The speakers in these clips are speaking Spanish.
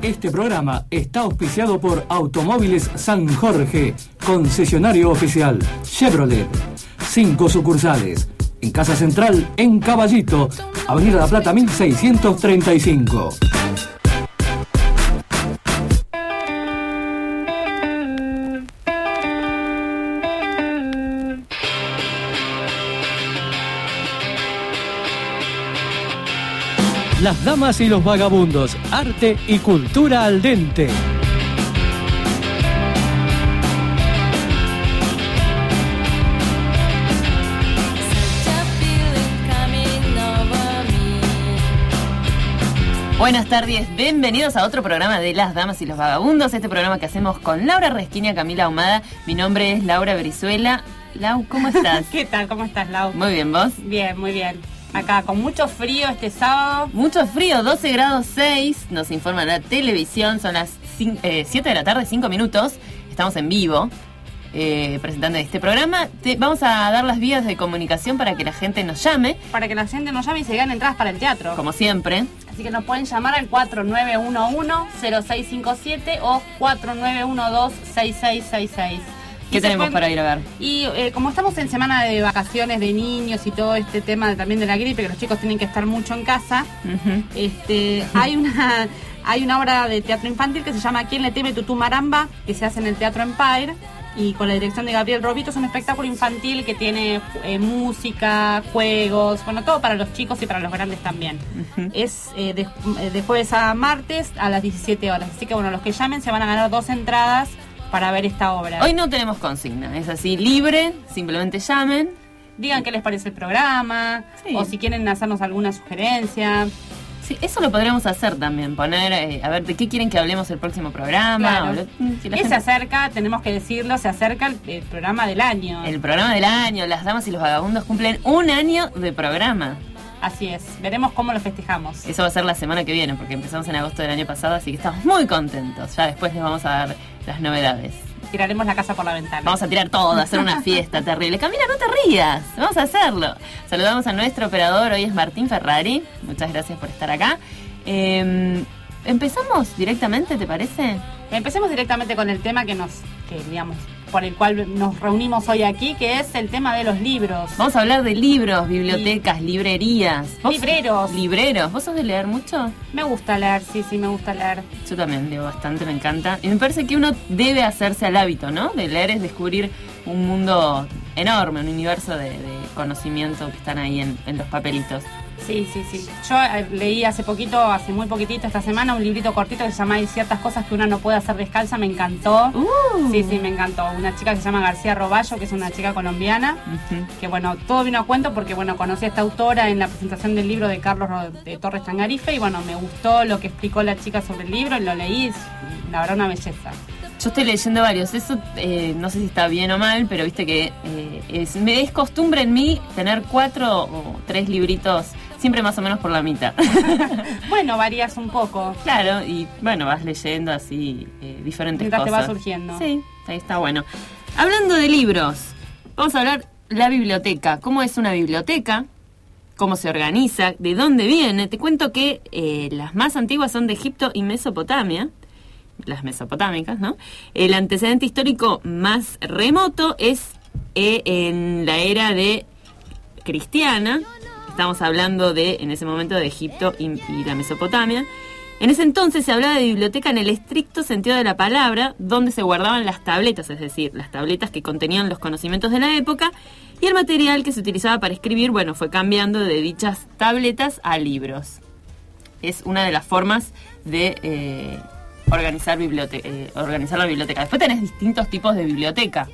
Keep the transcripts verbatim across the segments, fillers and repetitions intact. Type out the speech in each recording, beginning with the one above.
Este programa está auspiciado por Automóviles San Jorge, concesionario oficial Chevrolet. Cinco sucursales. En Casa Central, en Caballito, Avenida La Plata mil seiscientos treinta y cinco. Las damas y los vagabundos, arte y cultura al dente. Buenas tardes, bienvenidos a otro programa de Las Damas y los Vagabundos, este programa que hacemos con Laura Resquinia, Camila Ahumada. Mi nombre es Laura Brizuela. Lau, ¿cómo estás? ¿Qué tal? ¿Cómo estás, Lau? Muy bien, ¿vos? Bien, muy bien. Acá con mucho frío este sábado. Mucho frío, doce grados seis, nos informa la televisión, son las siete de la tarde, cinco minutos, estamos en vivo eh, presentando este programa. Te, vamos a dar las vías de comunicación para que la gente nos llame. Para que la gente nos llame y se gane entradas para el teatro. Como siempre. Así que nos pueden llamar al cuatro nueve uno uno cero seis cinco siete o cuatro nueve uno dos seis seis seis seis. ¿Qué tenemos pueden, para ir a ver? Y eh, como estamos en semana de vacaciones de niños y todo este tema de, también de la gripe, que los chicos tienen que estar mucho en casa, uh-huh. este, hay una hay una obra de teatro infantil que se llama ¿Quién le teme Tutú Maramba?, que se hace en el Teatro Empire y con la dirección de Gabriel Robito. Es un espectáculo infantil que tiene eh, música, juegos, bueno, todo para los chicos y para los grandes también. Uh-huh. Es eh, de, de jueves a martes a las diecisiete horas. Así que bueno, los que llamen se van a ganar dos entradas para ver esta obra. Hoy no tenemos consigna, es así, libre, simplemente llamen. Digan qué les parece el programa, sí. O si quieren hacernos alguna sugerencia. Sí, eso lo podríamos hacer también, poner, eh, a ver, ¿de qué quieren que hablemos el próximo programa? Claro. O lo, si gente... Se acerca, tenemos que decirlo, se acerca el, el programa del año. El programa del año, Las Damas y los Vagabundos cumplen un año de programa. Así es, veremos cómo lo festejamos. Eso va a ser la semana que viene, porque empezamos en agosto del año pasado, así que estamos muy contentos. Ya después les vamos a dar las novedades. Tiraremos la casa por la ventana. Vamos a tirar todo, a hacer una fiesta terrible. Camila, no te rías, vamos a hacerlo. Saludamos a nuestro operador, hoy es Martín Ferrari. Muchas gracias por estar acá. Eh, ¿Empezamos directamente, te parece? Empecemos directamente con el tema que nos, que digamos, por el cual nos reunimos hoy aquí, que es el tema de los libros. Vamos a hablar de libros, bibliotecas, sí. librerías. Libreros. Libreros. ¿Vos sos de leer mucho? Me gusta leer, sí, sí, me gusta leer. Yo también leo bastante, me encanta. Y me parece que uno debe hacerse al hábito, ¿no? De leer es descubrir un mundo enorme, un universo de, de conocimiento que están ahí en, en los papelitos. Sí, sí, sí. Yo eh, leí hace poquito, hace muy poquitito esta semana, un librito cortito que se llama Hay ciertas cosas que una no puede hacer descalza, me encantó. Uh. Sí, sí, me encantó. Una chica que se llama García Roballo, que es una chica colombiana, uh-huh. que bueno, todo vino a cuento porque bueno, conocí a esta autora en la presentación del libro de Carlos de Torres Tangarife y bueno, me gustó lo que explicó la chica sobre el libro y lo leí, es, la verdad una belleza. Yo estoy leyendo varios, eso eh, no sé si está bien o mal, pero viste que eh, es, me es costumbre en mí tener cuatro o tres libritos, siempre más o menos por la mitad. Bueno, varías un poco. Claro, y bueno, vas leyendo así eh, diferentes mientras cosas. Mientras te va surgiendo. Sí, ahí está bueno. Hablando de libros, vamos a hablar la biblioteca. ¿Cómo es una biblioteca? ¿Cómo se organiza? ¿De dónde viene? Te cuento que eh, las más antiguas son de Egipto y Mesopotamia. Las mesopotámicas, ¿no? El antecedente histórico más remoto es eh, en la era de cristiana. Estamos hablando de, en ese momento, de Egipto y, y la Mesopotamia. En ese entonces se hablaba de biblioteca en el estricto sentido de la palabra, donde se guardaban las tabletas, es decir, las tabletas que contenían los conocimientos de la época, y el material que se utilizaba para escribir, bueno, fue cambiando de dichas tabletas a libros. Es una de las formas de eh, organizar, bibliote- eh, organizar la biblioteca. Después tenés distintos tipos de biblioteca.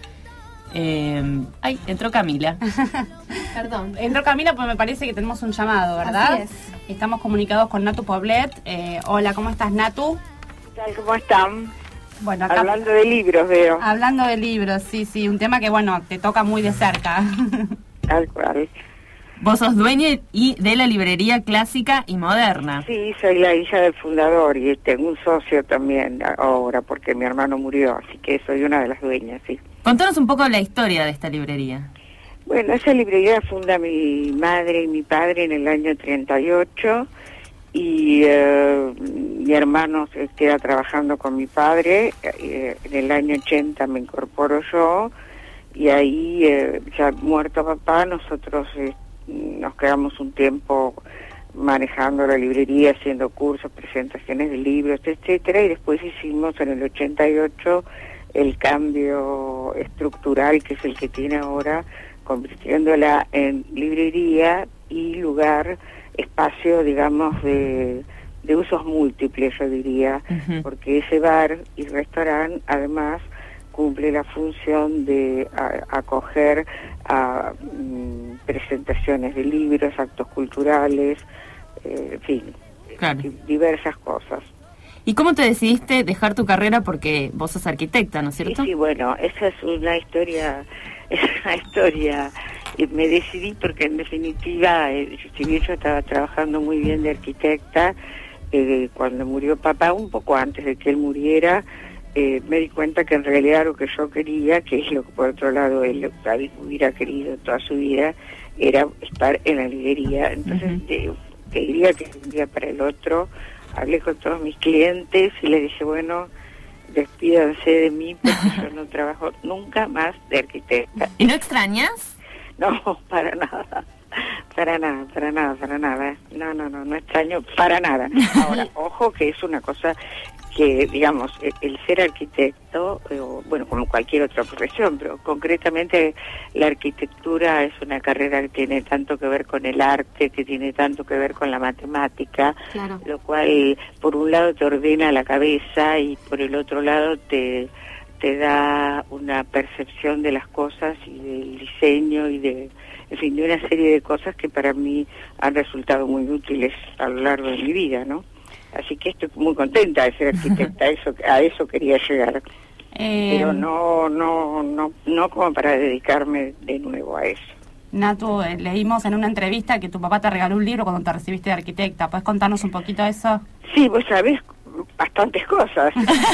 Eh, ay, entró Camila. Perdón. Entró Camila porque me parece que tenemos un llamado, ¿verdad? Así es. Estamos comunicados con Natu Poblet. Eh, hola, ¿cómo estás, Natu? ¿Qué tal? ¿Cómo están? Bueno, acá, hablando de libros, veo. Hablando de libros, sí, sí. Un tema que, bueno, te toca muy de cerca. Tal cual. Vos sos dueña y de la librería clásica y moderna. Sí, soy la hija del fundador y tengo un socio también ahora porque mi hermano murió, así que soy una de las dueñas, sí. Contanos un poco la historia de esta librería. Bueno, esa librería funda mi madre y mi padre en el año treinta y ocho y eh, mi hermano se queda trabajando con mi padre. Eh, en el año ochenta me incorporo yo, y ahí, eh, ya muerto papá, nosotros eh, nos quedamos un tiempo manejando la librería, haciendo cursos, presentaciones de libros, etcétera, y después hicimos en el ochenta y ocho el cambio estructural, que es el que tiene ahora, convirtiéndola en librería y lugar, espacio, digamos, de, de usos múltiples, yo diría, uh-huh. porque ese bar y restaurante, además, cumple la función de a, acoger a mm, presentaciones de libros, actos culturales, eh, en fin, claro. diversas cosas. ¿Y cómo te decidiste dejar tu carrera? Porque vos sos arquitecta, ¿no es cierto? Sí, sí, bueno, esa es una historia, es una historia, me decidí porque en definitiva, eh, si bien yo estaba trabajando muy bien de arquitecta, eh, cuando murió papá, un poco antes de que él muriera, Eh, me di cuenta que en realidad lo que yo quería, que es lo que por otro lado él hubiera querido toda su vida, era estar en la librería. Entonces uh-huh. te, te diría que de un día para el otro hablé con todos mis clientes y les dije, bueno, despídanse de mí porque yo no trabajo nunca más de arquitecta. ¿Y no extrañas? No, para nada. Para nada, para nada, para nada. No, no, no, no extraño para nada. Ahora, ojo que es una cosa que, digamos, el ser arquitecto, eh, bueno, como cualquier otra profesión, pero concretamente la arquitectura es una carrera que tiene tanto que ver con el arte, que tiene tanto que ver con la matemática, claro. lo cual por un lado te ordena la cabeza y por el otro lado te, te da una percepción de las cosas y del diseño y de, en fin, de una serie de cosas que para mí han resultado muy útiles a lo largo de mi vida, ¿no? Así que estoy muy contenta de ser arquitecta, eso, a eso quería llegar. Eh, Pero no, no, no, no como para dedicarme de nuevo a eso. Natu, eh, leímos en una entrevista que tu papá te regaló un libro cuando te recibiste de arquitecta. ¿Puedes contarnos un poquito de eso? Sí, vos sabés bastantes cosas.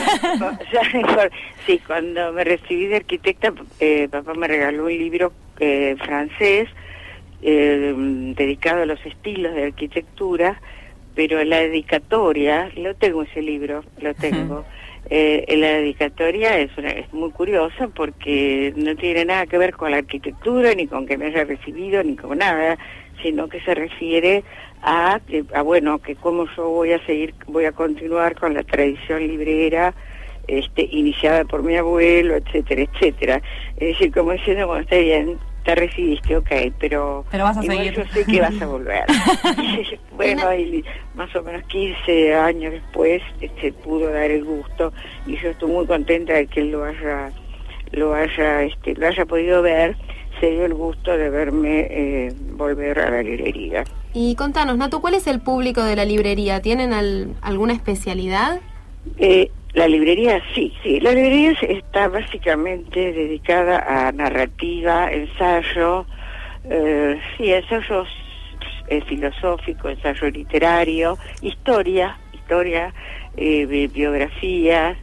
Sí, cuando me recibí de arquitecta, eh, papá me regaló un libro eh, francés eh, dedicado a los estilos de arquitectura, pero la dedicatoria, lo tengo ese libro, lo tengo, uh-huh. eh, la dedicatoria es, una, es muy curiosa porque no tiene nada que ver con la arquitectura, ni con que me haya recibido, ni con nada, sino que se refiere a, a bueno, que cómo yo voy a seguir, voy a continuar con la tradición librera, este, iniciada por mi abuelo, etcétera, etcétera. Es decir, como diciendo, bueno, está bien, te recibiste, ok, pero, pero vas a igual seguir. Yo sé que vas a volver. Bueno, y más o menos quince años después se pudo dar el gusto y yo estoy muy contenta de que él lo haya, lo haya, este, lo haya podido ver. Se dio el gusto de verme eh, volver a la librería. Y contanos, Natu, ¿cuál es el público de la librería? ¿Tienen al, alguna especialidad? Eh, La librería, sí, sí. La librería está básicamente dedicada a narrativa, ensayo, eh, sí, ensayo eh, filosófico, ensayo literario, historia, historia, eh, biografías,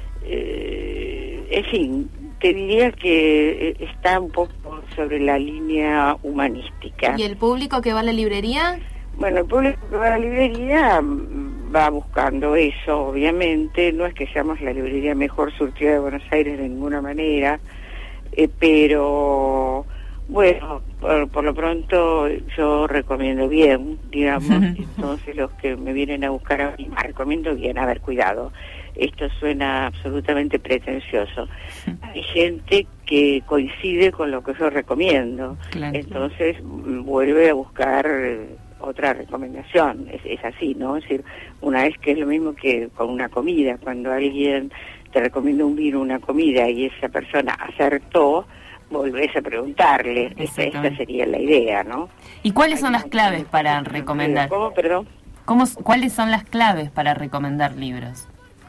eh, en fin, te diría que está un poco sobre la línea humanística. ¿Y el público que va a la librería? Bueno, el público que va a la librería va buscando eso, obviamente. No es que seamos la librería mejor surtida de Buenos Aires de ninguna manera, eh, pero bueno, por, por lo pronto yo recomiendo bien, digamos. Entonces los que me vienen a buscar a mí, recomiendo bien, a ver, cuidado. Esto suena absolutamente pretencioso. Hay gente que coincide con lo que yo recomiendo, claro. Entonces vuelve a buscar otra recomendación, es, es así, ¿no? Es decir, una vez que es lo mismo que con una comida, cuando alguien te recomienda un vino, una comida, y esa persona acertó, volvés a preguntarle. Esta, esta sería la idea, ¿no? ¿Y cuáles son las claves para recomendar? ¿Cómo, perdón? ¿Cómo, ¿Cuáles son las claves para recomendar libros?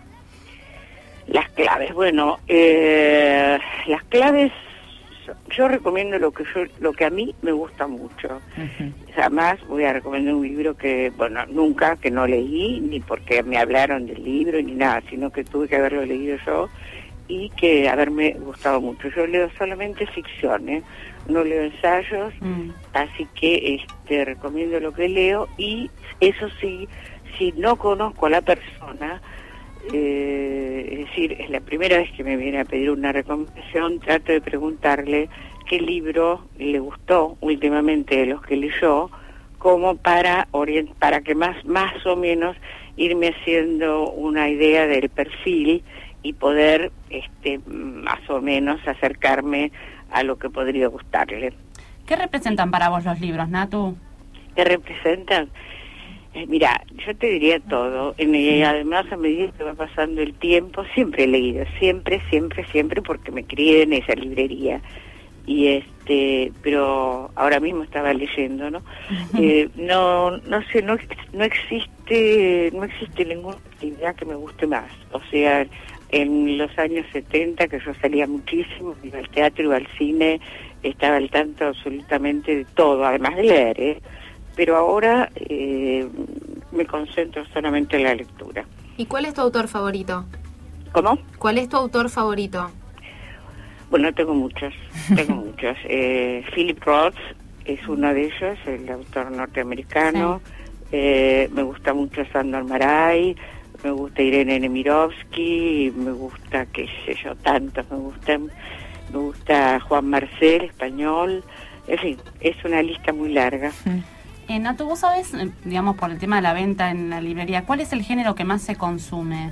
Las claves, bueno, eh, las claves, yo recomiendo lo que yo, lo que a mí me gusta mucho. Uh-huh. Jamás voy a recomendar un libro que, bueno, nunca, que no leí, ni porque me hablaron del libro, ni nada, sino que tuve que haberlo leído yo, y que haberme gustado mucho. Yo leo solamente ficción, ¿eh? No leo ensayos, mm. así que este, recomiendo lo que leo, y eso sí, si no conozco a la persona, eh, es decir, es la primera vez que me viene a pedir una recomendación, trato de preguntarle qué libro le gustó últimamente de los que leyó, como para orient para que más más o menos irme haciendo una idea del perfil y poder este más o menos acercarme a lo que podría gustarle. ¿Qué representan para vos los libros, Natu? ¿Qué representan? Eh, mira, yo te diría todo, y además a medida que va pasando el tiempo, siempre he leído, siempre, siempre, siempre, porque me crié en esa librería. Y este, pero ahora mismo estaba leyendo, ¿no? Uh-huh. Eh, no, no sé, no, no existe, no existe ninguna actividad que me guste más. O sea, en los años setenta, que yo salía muchísimo, iba al teatro, iba al cine, estaba al tanto absolutamente de todo, además de leer, ¿eh? Pero ahora eh, me concentro solamente en la lectura. ¿Y cuál es tu autor favorito? ¿Cómo? ¿Cuál es tu autor favorito? Bueno, tengo muchos, tengo muchos. Eh, Philip Roth es uno de ellos, el autor norteamericano. Sí. Eh, me gusta mucho Sandor Maray, me gusta Irene Nemirovsky, me gusta, qué sé yo, tantos, me gustan, me gusta Juan Marcel, español. En fin, es una lista muy larga. Sí. Eh, Natu, vos sabés, digamos, por el tema de la venta en la librería, ¿cuál es el género que más se consume?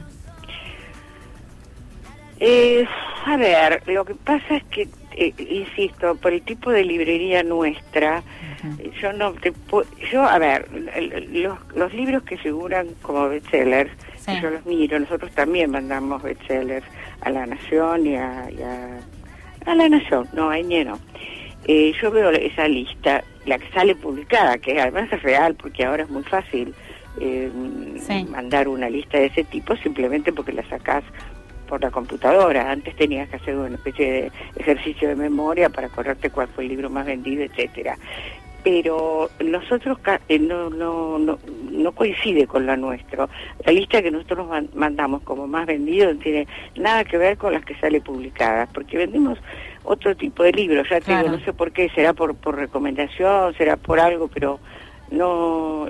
Eh, a ver, lo que pasa es que, eh, insisto, por el tipo de librería nuestra, uh-huh. yo no te puedo, yo, a ver, los, los libros que figuran como bestsellers, sí. yo los miro, nosotros también mandamos bestsellers a La Nación y a, y a, a La Nación, no, a Ñe no. Eh, yo veo esa lista, la que sale publicada, que además es real, porque ahora es muy fácil eh, sí. mandar una lista de ese tipo simplemente porque la sacás por la computadora. Antes tenías que hacer una especie de ejercicio de memoria para acordarte cuál fue el libro más vendido, etcétera. Pero nosotros eh, no, no, no, no coincide con la nuestra. La lista que nosotros mandamos como más vendido no tiene nada que ver con las que sale publicadas, porque vendemos otro tipo de libros. Ya te claro. digo, no sé por qué, será por, por recomendación, será por algo, pero no,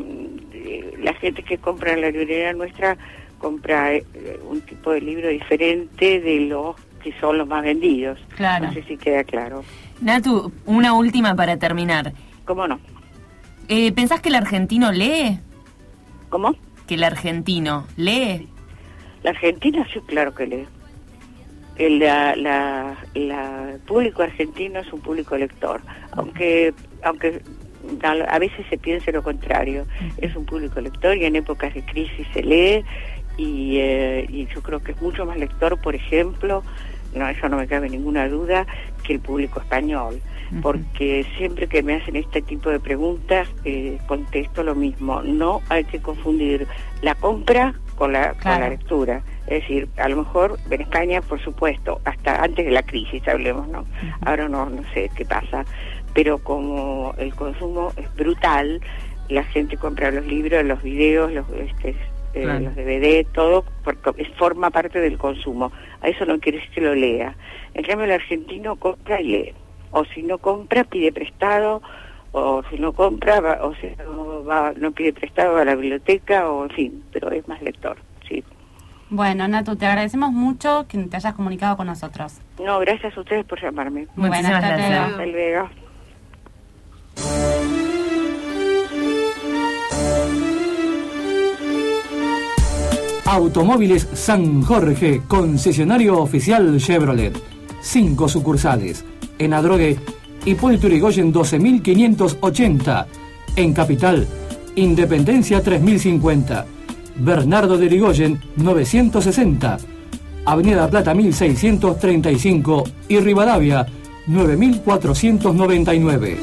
eh, la gente que compra en la librería nuestra compra eh, un tipo de libro diferente de los que son los más vendidos. Claro. No sé si queda claro. Natu, una última para terminar. ¿Cómo no? Eh, ¿Pensás que el argentino lee? ¿Cómo? ¿Que el argentino lee? La Argentina sí, claro que lee. El la, la, la, el público argentino es un público lector, aunque aunque a veces se piense lo contrario. Es un público lector y en épocas de crisis se lee y, eh, y yo creo que es mucho más lector, por ejemplo, no, eso no me cabe ninguna duda, que el público español, uh-huh. porque siempre que me hacen este tipo de preguntas eh, contesto lo mismo. No hay que confundir la compra con la, claro. con la lectura. Es decir, a lo mejor en España, por supuesto, hasta antes de la crisis, hablemos, ¿no? Uh-huh. Ahora no, no sé qué pasa, pero como el consumo es brutal, la gente compra los libros, los videos, los este, eh, claro. los D V D, todo, porque forma parte del consumo. A eso no quiere decir que lo lea. En cambio, el argentino compra y lee. O si no compra, pide prestado, o si no compra, va, o si no, va, no pide prestado, va a la biblioteca, o en fin, pero es más lector, sí. Bueno, Natu, te agradecemos mucho que te hayas comunicado con nosotros. No, gracias a ustedes por llamarme. Muy buenas tardes. Hasta luego. Automóviles San Jorge, concesionario oficial Chevrolet. Cinco sucursales. En Adrogué, Hipólito Yrigoyen doce mil quinientos ochenta. En Capital, Independencia tres mil cincuenta. Bernardo de Yrigoyen novecientos sesenta. Avenida Plata mil seiscientos treinta y cinco y Rivadavia nueve mil cuatrocientos noventa y nueve.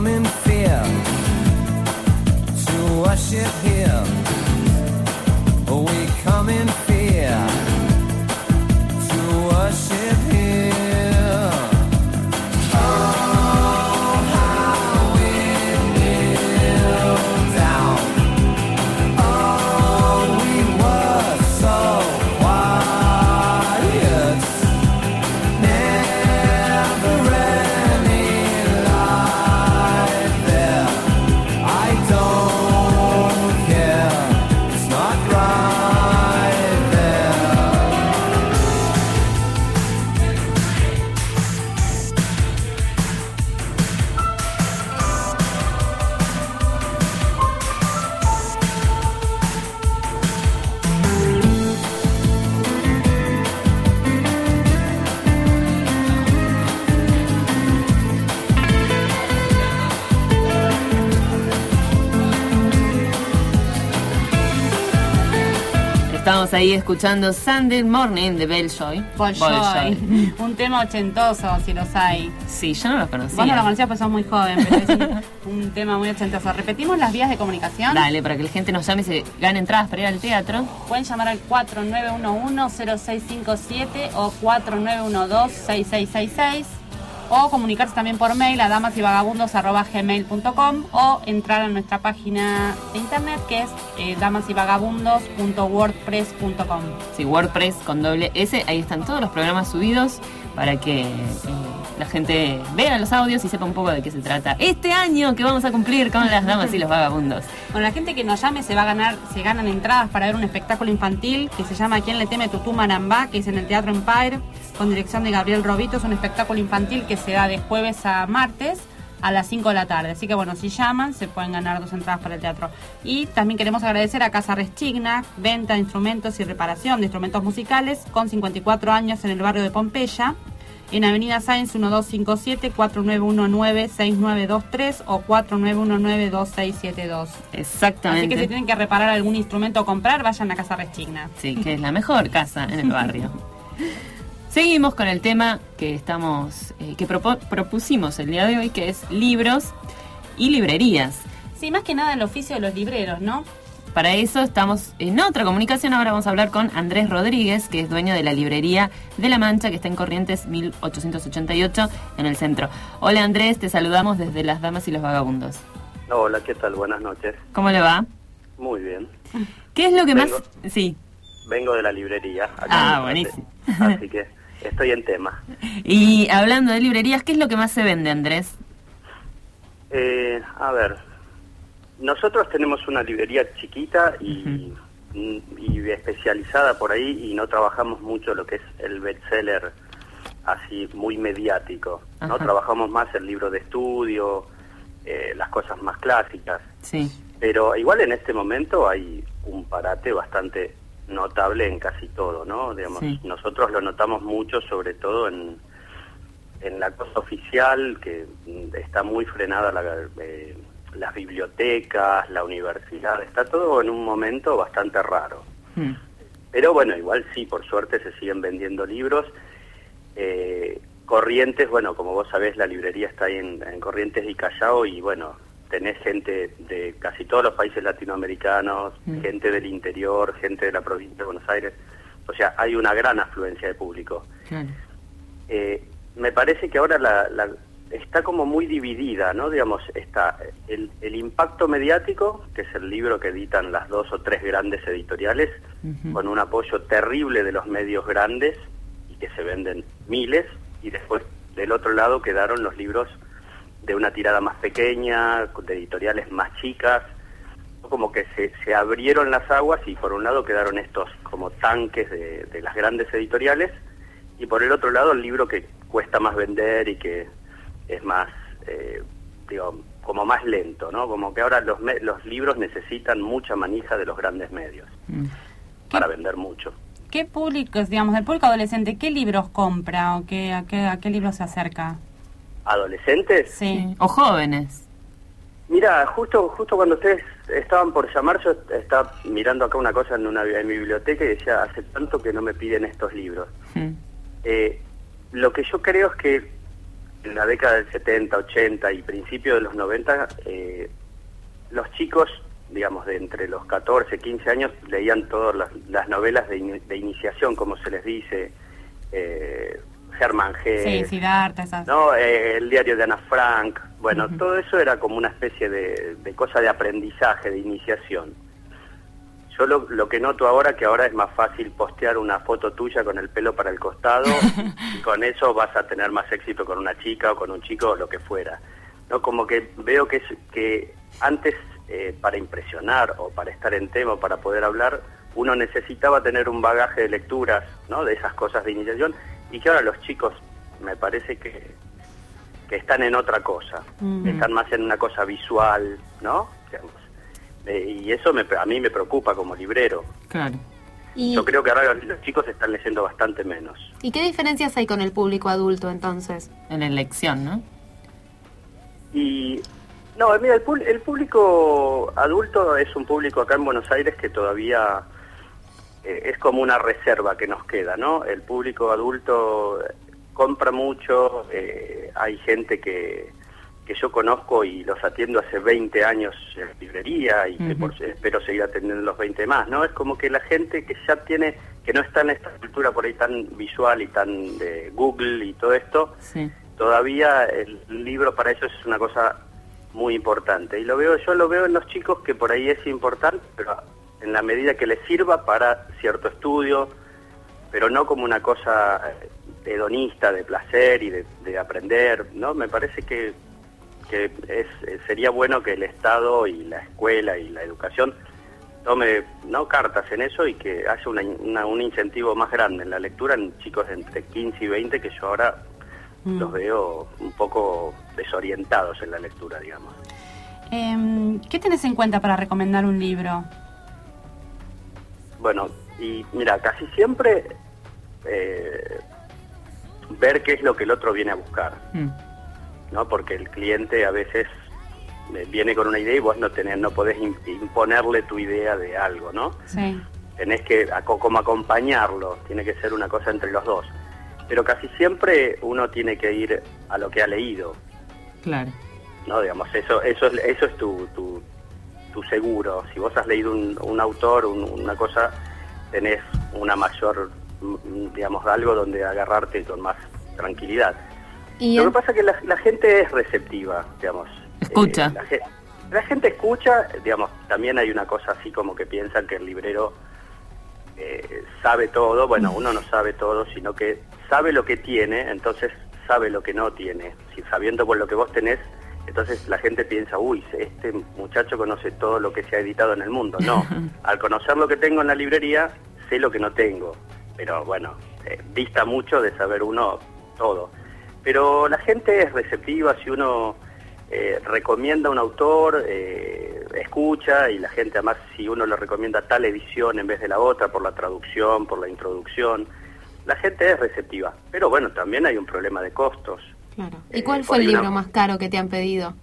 come in fear to worship here. We come in fear to worship here. Oh, how we kneel down. Oh, we were so quiet. Never any light there. I don't care. It's not right there. Estamos ahí escuchando Sunday Morning de Bolshoi. Bolshoi. Un tema ochentoso, si los hay. Sí, yo no lo conocía. Vos no lo conocías, pues sos muy joven, pero es un tema muy ochentoso. Repetimos las vías de comunicación. Dale, para que la gente nos llame y se gane entradas para ir al teatro. Pueden llamar al cuatro nueve uno uno cero seis cinco siete o cuatro nueve uno dos seis seis seis seis, o comunicarse también por mail a damas y vagabundos arroba gmail punto com, o entrar a nuestra página de internet, que es eh, damas y vagabundos punto wordpress punto com. Sí, WordPress con doble S, ahí están todos los programas subidos para que eh, la gente vea los audios y sepa un poco de qué se trata este año que vamos a cumplir con las damas y los vagabundos. Bueno, la gente que nos llame se va a ganar, se ganan entradas para ver un espectáculo infantil que se llama ¿Quién le teme Tutú Marambá?, que es en el Teatro Empire, con dirección de Gabriel Robito. Es un espectáculo infantil que se da de jueves a martes a las cinco de la tarde. Así que bueno, si llaman se pueden ganar dos entradas para el teatro. Y también queremos agradecer a Casa Restigna, venta de instrumentos y reparación de instrumentos musicales, con cincuenta y cuatro años en el barrio de Pompeya, en Avenida Sáenz mil doscientos cincuenta y siete, cuatro nueve uno nueve seis nueve dos tres o cuatro nueve uno nueve dos seis siete dos. Exactamente. Así que si tienen que reparar algún instrumento o comprar, vayan a Casa Restigna. Sí, que es la mejor casa en el barrio. Seguimos con el tema que estamos eh, que propo- propusimos el día de hoy, que es libros y librerías. Sí, más que nada el oficio de los libreros, ¿no? Para eso estamos en otra comunicación. Ahora vamos a hablar con Andrés Rodríguez, que es dueño de la librería de La Mancha, que está en Corrientes mil ochocientos ochenta y ocho, en el centro. Hola Andrés, te saludamos desde Las Damas y los Vagabundos. Hola, ¿qué tal? Buenas noches. ¿Cómo le va? Muy bien. ¿Qué es lo que Vengo. más...? Sí. Vengo de la librería. acá Ah, en buenísimo. Corrientes. Así que estoy en tema. Y hablando de librerías, ¿qué es lo que más se vende, Andrés? Eh, a ver, nosotros tenemos una librería chiquita y, uh-huh. y especializada por ahí, y no trabajamos mucho lo que es el bestseller así muy mediático. No Ajá. Trabajamos más el libro de estudio, eh, las cosas más clásicas. Sí. Pero igual en este momento hay un parate bastante notable en casi todo, ¿no? Digamos, Sí. nosotros lo notamos mucho, sobre todo en, en la cosa oficial, que está muy frenada la, eh, las bibliotecas, la universidad, está todo en un momento bastante raro. Hmm. Pero bueno, igual sí, por suerte se siguen vendiendo libros. Eh, Corrientes, bueno, como vos sabés, la librería está ahí en, en Corrientes y Callao, y bueno, tenés gente de casi todos los países latinoamericanos, mm. gente del interior, gente de la provincia de Buenos Aires. O sea, hay una gran afluencia de público. Claro. Eh, me parece que ahora la, la está como muy dividida, ¿no? Digamos, está el, el impacto mediático, que es el libro que editan las dos o tres grandes editoriales, uh-huh. con un apoyo terrible de los medios grandes, y que se venden miles, y después del otro lado quedaron los libros de una tirada más pequeña, de editoriales más chicas, como que se, se abrieron las aguas, y por un lado quedaron estos como tanques de, de las grandes editoriales, y por el otro lado el libro que cuesta más vender y que es más, eh, digo, como más lento, ¿no? Como que ahora los, me- los libros necesitan mucha manija de los grandes medios mm. para vender mucho. ¿Qué público, digamos, del público adolescente, qué libros compra o qué, a, qué, a qué libros se acerca? ¿Adolescentes? Sí. O jóvenes. Mira, justo justo cuando ustedes estaban por llamar, yo estaba mirando acá una cosa en, una, en mi biblioteca y decía, hace tanto que no me piden estos libros. Mm. Eh, lo que yo creo es que en la década del setenta, ochenta y principio de los noventa, eh, los chicos, digamos, de entre los catorce, quince años, leían todas las, las novelas de, in, de iniciación, como se les dice, eh, Hermann Hesse, Sí, Siddhartha, esas. ¿no? Eh, el diario de Ana Frank, bueno, Uh-huh. todo eso era como una especie de, de cosa de aprendizaje, de iniciación. Yo lo, lo que noto ahora, que ahora es más fácil postear una foto tuya con el pelo para el costado y con eso vas a tener más éxito con una chica o con un chico o lo que fuera, ¿no? Como que veo que, es, que antes, eh, para impresionar o para estar en tema o para poder hablar, uno necesitaba tener un bagaje de lecturas, ¿no? De esas cosas de iniciación, y que ahora los chicos me parece que, que están en otra cosa, Uh-huh. están más en una cosa visual, ¿no? Digamos. Eh, y eso me, a mí me preocupa como librero. Claro. ¿Y, Yo creo que ahora los chicos están leyendo bastante menos. ¿Y qué diferencias hay con el público adulto entonces? En la elección, ¿no? Y no, mira, el, el público adulto es un público acá en Buenos Aires que todavía eh, es como una reserva que nos queda, ¿no? El público adulto compra mucho, eh, hay gente que, que yo conozco y los atiendo hace veinte años en librería y que Uh-huh. por, espero seguir atendiendo los veinte más, ¿no? Es como que la gente que ya tiene, que no está en esta cultura por ahí tan visual y tan de Google y todo esto, Sí. todavía el libro para ellos es una cosa muy importante. Y lo veo, yo lo veo en los chicos que por ahí es importante, pero en la medida que les sirva para cierto estudio, pero no como una cosa hedonista, de placer y de, de aprender, ¿no? Me parece que, que es, sería bueno que el Estado y la escuela y la educación tome, ¿no?, cartas en eso y que haya una, una, un incentivo más grande en la lectura en chicos de entre quince y veinte, que yo ahora mm. los veo un poco desorientados en la lectura, digamos. Eh, ¿Qué tenés en cuenta para recomendar un libro? Bueno, y mira, casi siempre eh, ver qué es lo que el otro viene a buscar, mm. ¿no? Porque el cliente a veces viene con una idea y vos no tenés, no podés imponerle tu idea de algo, ¿no? Sí. Tenés que como acompañarlo, tiene que ser una cosa entre los dos. Pero casi siempre uno tiene que ir a lo que ha leído. Claro. No, digamos, eso eso es, eso es tu, tu, tu seguro. Si vos has leído un, un autor, un, una cosa, tenés una mayor, digamos, algo donde agarrarte con más tranquilidad. ¿Y lo el... que pasa es que la, la gente es receptiva, digamos. Escucha. Eh, la, gente, la gente escucha, digamos, también hay una cosa así como que piensan que el librero eh, sabe todo. Bueno, uno no sabe todo, sino que sabe lo que tiene, entonces sabe lo que no tiene. Si sabiendo por lo que vos tenés, entonces la gente piensa, uy, este muchacho conoce todo lo que se ha editado en el mundo. No, al conocer lo que tengo en la librería, sé lo que no tengo. Pero bueno, eh, dista mucho de saber uno todo. Pero la gente es receptiva, si uno eh, recomienda a un autor, eh, escucha, y la gente además, si uno le recomienda tal edición en vez de la otra, por la traducción, por la introducción, la gente es receptiva. Pero bueno, también hay un problema de costos. Claro. ¿Y cuál eh, fue el libro una... más caro que te han pedido?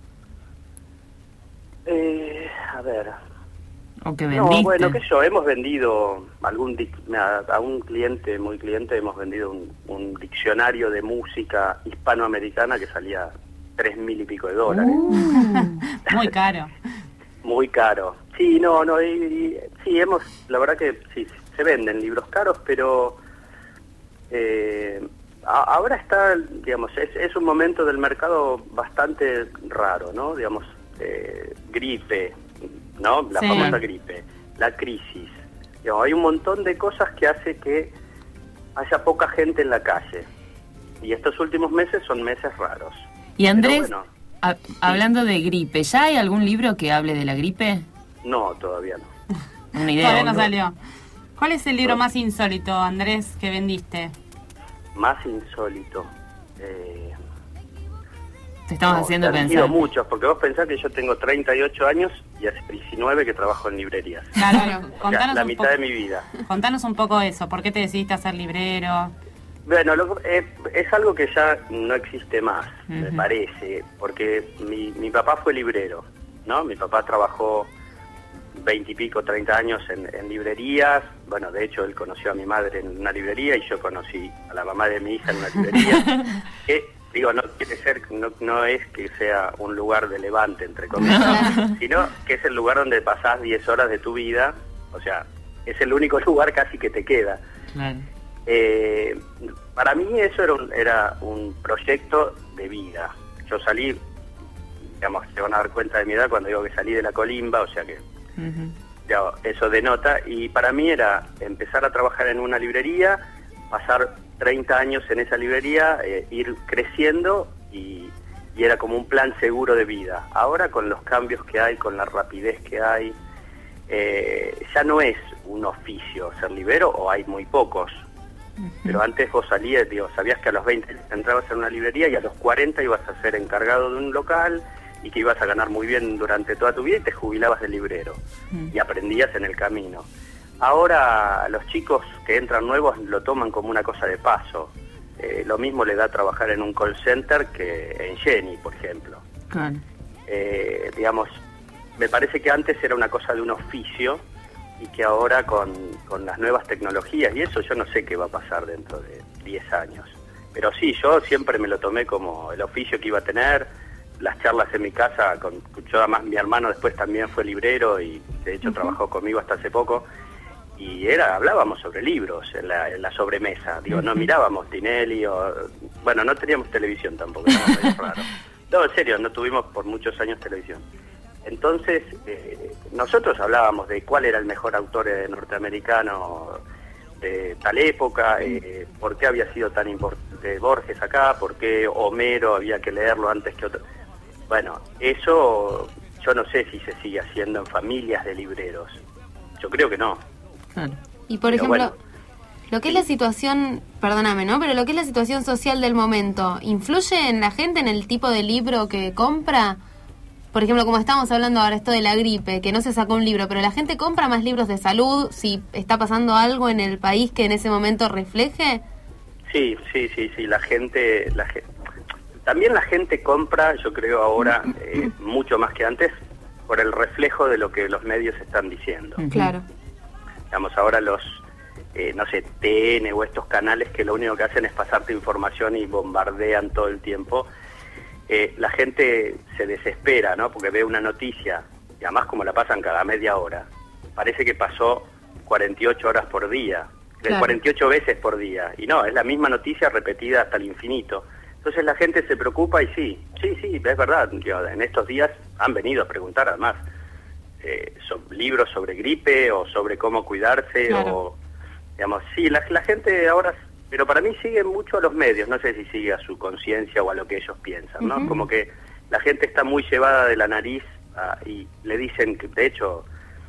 Eh, a ver... ¿O que vendiste? No, bueno, que yo, hemos vendido algún a, a un cliente, muy cliente, hemos vendido un, un diccionario de música hispanoamericana que salía tres mil y pico de dólares. Uh, muy caro. Muy caro. Sí, no, no, y, y, sí, hemos, la verdad que sí, se venden libros caros, pero eh, a, ahora está, digamos, es, es un momento del mercado bastante raro, ¿no? Digamos, eh, gripe, ¿no? La sí. famosa gripe, la crisis. Digamos, hay un montón de cosas que hace que haya poca gente en la calle. Y estos últimos meses son meses raros. Y Andrés, bueno, a, sí. hablando de gripe, ¿ya hay algún libro que hable de la gripe? No, todavía no. Una idea. Todavía no salió. ¿Cuál es el libro no. más insólito, Andrés, que vendiste? Más insólito. Eh... Te estamos no, haciendo pensar. Han sido muchos, porque vos pensás que yo tengo treinta y ocho años y hace diecinueve que trabajo en librerías. Claro, contanos la un mitad poco, de mi vida. Contanos un poco eso, ¿por qué te decidiste a ser librero? Bueno, lo, eh, es algo que ya no existe más, uh-huh. me parece, porque mi, mi papá fue librero, ¿no? Mi papá trabajó veintipico, treinta años en, en librerías. Bueno, de hecho, él conoció a mi madre en una librería y yo conocí a la mamá de mi hija en una librería. que digo, no quiere ser, no, no es que sea un lugar de levante, entre comillas, sino que es el lugar donde pasás diez horas de tu vida, o sea, es el único lugar casi que te queda. Claro. Eh, para mí eso era un, era un proyecto de vida. Yo salí, digamos, se van a dar cuenta de mi edad cuando digo que salí de la colimba, o sea que uh-huh. ya, eso denota, y para mí era empezar a trabajar en una librería, pasar treinta años en esa librería, eh, ir creciendo y, y era como un plan seguro de vida. Ahora con los cambios que hay, con la rapidez que hay, eh, ya no es un oficio ser librero, o hay muy pocos. Uh-huh. Pero antes vos salías, digo, sabías que a los veinte entrabas en una librería y a los cuarenta ibas a ser encargado de un local y que ibas a ganar muy bien durante toda tu vida y te jubilabas de librero. Uh-huh. Y aprendías en el camino. Ahora los chicos que entran nuevos lo toman como una cosa de paso. Eh, lo mismo le da trabajar en un call center que en Jenny, por ejemplo. Claro. Eh, digamos, me parece que antes era una cosa de un oficio y que ahora con, con las nuevas tecnologías y eso yo no sé qué va a pasar dentro de diez años. Pero sí, yo siempre me lo tomé como el oficio que iba a tener. Las charlas en mi casa, con, yo además mi hermano después también fue librero y de hecho uh-huh. trabajó conmigo hasta hace poco. Y era hablábamos sobre libros en la, en la sobremesa, digo, no mirábamos Tinelli o... Bueno, no teníamos televisión tampoco, era raro. No, en serio, no tuvimos por muchos años televisión. Entonces, eh, nosotros hablábamos de cuál era el mejor autor eh, norteamericano de tal época, eh, por qué había sido tan importante Borges acá, por qué Homero había que leerlo antes que otro... Bueno, eso yo no sé si se sigue haciendo en familias de libreros. Yo creo que no. Claro. Y por Pero ejemplo, bueno, lo que es la situación, perdóname, ¿no? Pero lo que es la situación social del momento, ¿influye en la gente, en el tipo de libro que compra? Por ejemplo, como estamos hablando ahora, esto de la gripe, que no se sacó un libro, pero la gente compra más libros de salud, si está pasando algo en el país que en ese momento refleje. Sí, sí, sí, sí, la gente, la gente, también la gente compra, yo creo ahora, eh, mucho más que antes, por el reflejo de lo que los medios están diciendo. Claro. Digamos, ahora los, eh, no sé, T N o estos canales que lo único que hacen es pasarte información y bombardean todo el tiempo, eh, la gente se desespera, ¿no? Porque ve una noticia, y además como la pasan cada media hora, parece que pasó cuarenta y ocho horas por día, claro. cuarenta y ocho veces por día, y no, es la misma noticia repetida hasta el infinito. Entonces la gente se preocupa y sí, sí, sí, es verdad, yo, en estos días han venido a preguntar además, Eh, so, libros sobre gripe o sobre cómo cuidarse, claro. o digamos, sí, la, la gente ahora, pero para mí sigue mucho a los medios, no sé si sigue a su conciencia o a lo que ellos piensan, ¿no? Uh-huh. Como que la gente está muy llevada de la nariz a, y le dicen que, de hecho,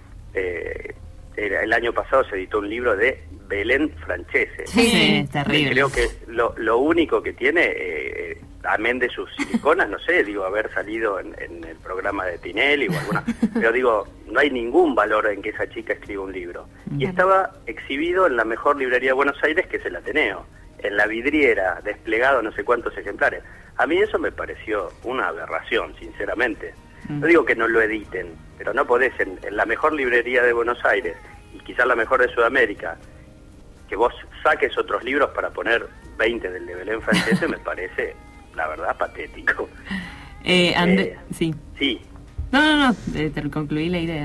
eh, el año pasado se editó un libro de Belén Francese. Sí, sí, es terrible. Creo que lo, lo único que tiene, eh, amén de sus siliconas, no sé, digo, haber salido en, en el programa de Tinelli o alguna, pero digo, no hay ningún valor en que esa chica escriba un libro. Y estaba exhibido en la mejor librería de Buenos Aires, que es el Ateneo, en la vidriera, desplegado no sé cuántos ejemplares. A mí eso me pareció una aberración, sinceramente. No digo que no lo editen, pero no podés en, en la mejor librería de Buenos Aires, y quizás la mejor de Sudamérica, que vos saques otros libros para poner veinte del de Belén Francese, me parece, la verdad, patético. Eh, André, eh, sí. Sí. No, no, no, te, te concluí la idea.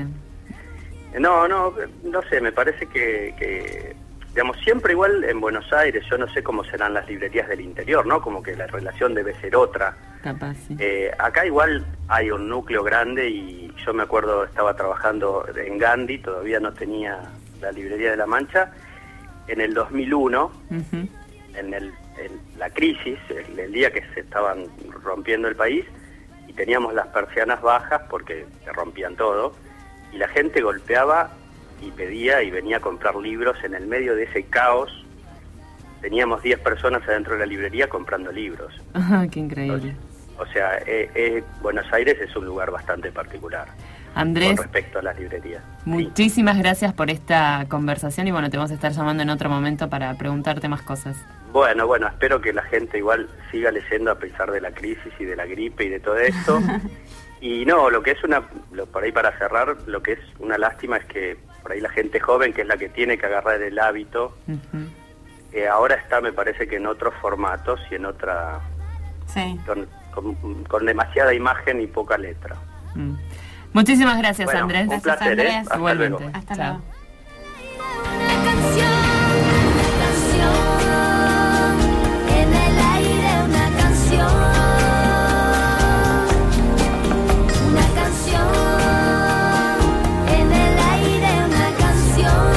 No, no, no sé, me parece que, que, digamos, siempre igual en Buenos Aires, yo no sé cómo serán las librerías del interior, ¿no? Como que la relación debe ser otra. Capaz, sí. Eh, acá igual hay un núcleo grande y yo me acuerdo, estaba trabajando en Gandhi, todavía no tenía la librería de La Mancha, en el dos mil uno, uh-huh. en, el, en la crisis, el, el día que se estaban rompiendo el país, y teníamos las persianas bajas porque se rompían todo, y la gente golpeaba y pedía y venía a comprar libros en el medio de ese caos. Teníamos diez personas adentro de la librería comprando libros. Ajá, qué increíble. O sea, eh, eh, Buenos Aires es un lugar bastante particular. Andrés, con respecto a las librerías. Muchísimas sí. gracias por esta conversación y bueno, te vamos a estar llamando en otro momento para preguntarte más cosas. Bueno, bueno, espero que la gente igual siga leyendo a pesar de la crisis y de la gripe y de todo esto. Y no, lo que es una, lo, por ahí para cerrar, lo que es una lástima es que por ahí la gente joven, que es la que tiene que agarrar el hábito, uh-huh. eh, ahora está, me parece que en otros formatos y en otra Sí. con, con, con demasiada imagen y poca letra. Mm. Muchísimas gracias, Bueno, Andrés. un placer, Andrés. ¿eh? Hasta Igualmente. luego. Hasta Chao. luego. Una canción, una canción, en el aire una canción, una canción, en el aire una canción.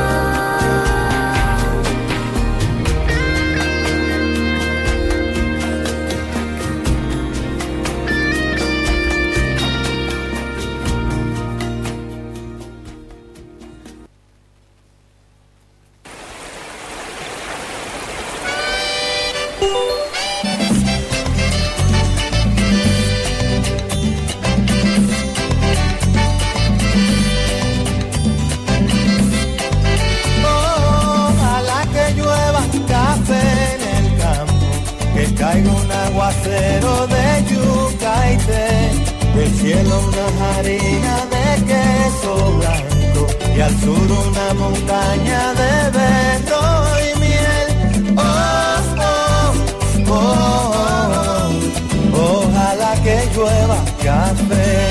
Ojalá que llueva café en el campo, que caiga un aguacero de yuca y té, del cielo una harina de queso blanco y al sur una montaña de berro y miel. Oh, oh, oh, oh, ojalá que llueva café.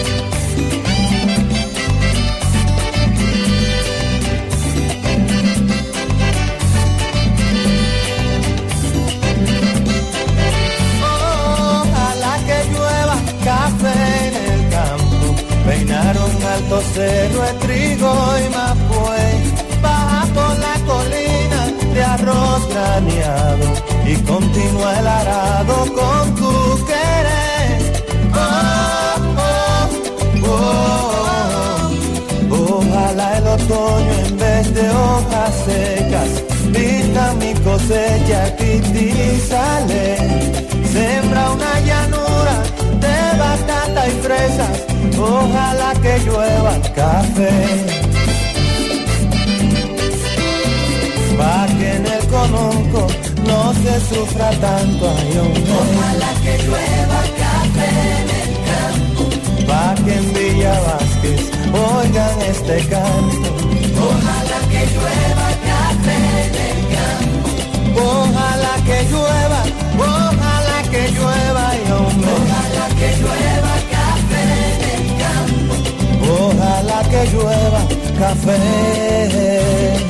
Ojalá que llueva café en el campo, peinaron alto cerro de trigo y mapuey, baja por la colina de arroz graneado y continúa el arado con tu querer. Oh, oh, oh, oh, ojalá el otoño en vez de hojas secas pinta mi cosecha y sale. Sembra una llanura de batata y fresas, ojalá que llueva café. Pa' que en el conuco no se sufra tanto, ay, hombre. Ojalá que llueva café en el campo. Pa' que en Villa Vázquez oigan este canto. Ojalá que llueva café en el campo. Ojalá que llueva, ojalá que llueva, ay, hombre. Ojalá que llueva café en el campo. Ojalá que llueva café.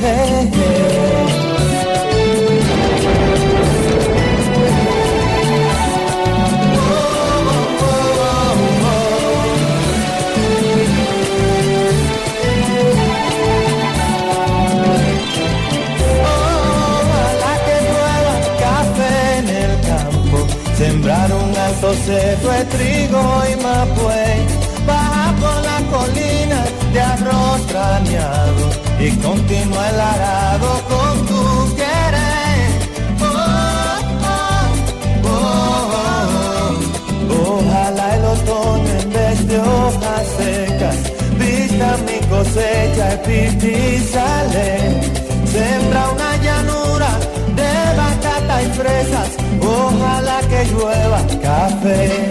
Sembrar un alto cerro de trigo y mapuey, baja por la colina de arroz graneado y continúa el arado con tu querer. Oh, oh, oh, oh. Ojalá el otoño en vez de hojas secas vista mi cosecha y sale. Sembra una llanura de batata y fresas, ojalá que llueva café.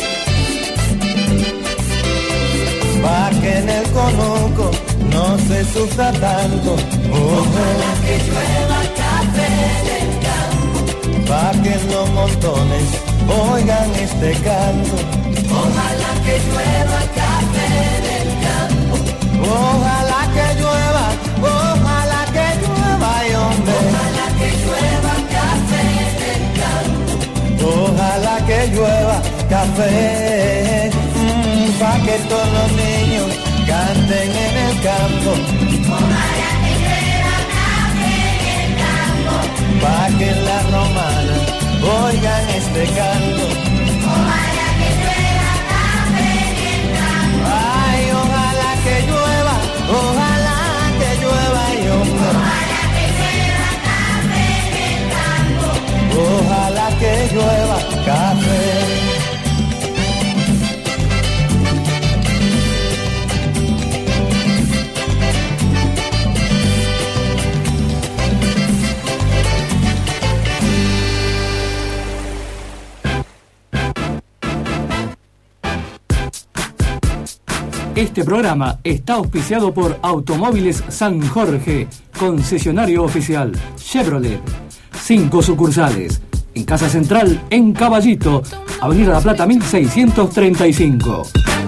Pa' que en el conuco no se sufra tanto, ojalá que llueva café en el campo. Pa' que en los montones oigan este canto, ojalá que llueva café en el campo. Ojalá que llueva, ojalá que llueva, ay, hombre. Ojalá que llueva café en el campo. Ojalá que llueva café, mm, pa' que todos los niños canten en el campo. Ojalá que llueva café en el campo. Pa' que en la romana oigan este canto. Ojalá que llueva café en el campo. Ay, ojalá que llueva, ojalá que llueva, ay, hombre. Ojalá que llueva café en el campo. Ojalá que llueva café. Este programa está auspiciado por Automóviles San Jorge, concesionario oficial Chevrolet. Cinco sucursales en Casa Central, en Caballito, Avenida La Plata mil seiscientos treinta y cinco.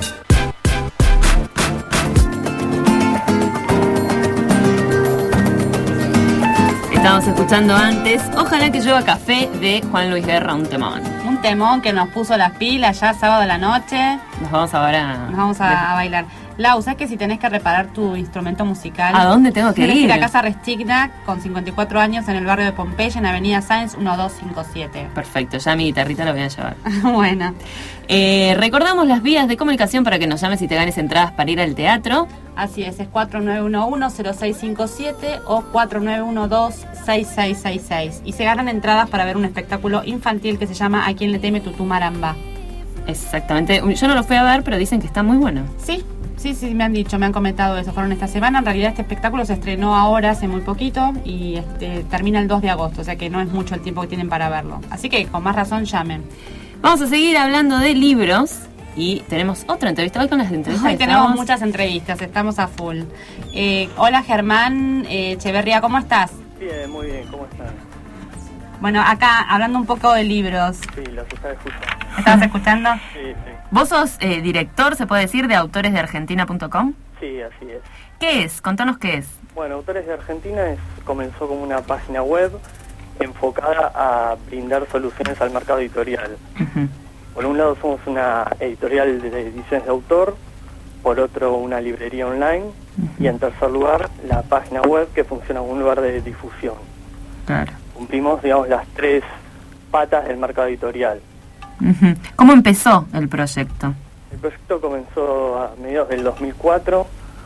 Estábamos escuchando antes Ojalá que llueva café de Juan Luis Guerra, un temón. Un temón que nos puso las pilas ya sábado de la noche. Nos vamos ahora Nos vamos a, a bailar. Lau, ¿sabes que si tenés que reparar tu instrumento musical? ¿A dónde tengo que tenés ir? ir a Casa Restigna, con cincuenta y cuatro años, en el barrio de Pompeya, en Avenida Sáenz mil doscientos cincuenta y siete. Perfecto, ya mi guitarrita la voy a llevar. Bueno. Eh, recordamos las vías de comunicación para que nos llames y te ganes entradas para ir al teatro. Así es, es cuatro nueve uno uno cero seis cinco siete o cuatro nueve uno dos seis seis seis seis. Y se ganan entradas para ver un espectáculo infantil que se llama ¿A quién le teme Tutú Maramba? Exactamente, yo no lo fui a ver, pero dicen que está muy bueno. Sí, sí, sí, me han dicho, me han comentado eso, fueron esta semana. En realidad este espectáculo se estrenó ahora, hace muy poquito, y este, termina el dos de agosto, o sea que no es mucho el tiempo que tienen para verlo. Así que con más razón llamen. Vamos a seguir hablando de libros. Y tenemos otra entrevista hoy con las entrevistas. Hoy tenemos muchas entrevistas, estamos a full. Eh, hola Germán eh, Echeverría, ¿cómo estás? Bien, muy bien, ¿cómo están? Bueno, acá hablando un poco de libros. Sí, los estaba escuchando. ¿Estabas escuchando? Sí, sí. ¿Vos sos eh, director, se puede decir, de autores de argentina punto com? Sí, así es. ¿Qué es? Contanos qué es. Bueno, Autores de Argentina es, comenzó como una página web enfocada a brindar soluciones al mercado editorial. Uh-huh. Por un lado somos una editorial de ediciones de autor, por otro una librería online, uh-huh. y en tercer lugar la página web que funciona como un lugar de difusión. Claro. Cumplimos, digamos, las tres patas del mercado editorial. Uh-huh. ¿Cómo empezó el proyecto? El proyecto comenzó a mediados del dos mil cuatro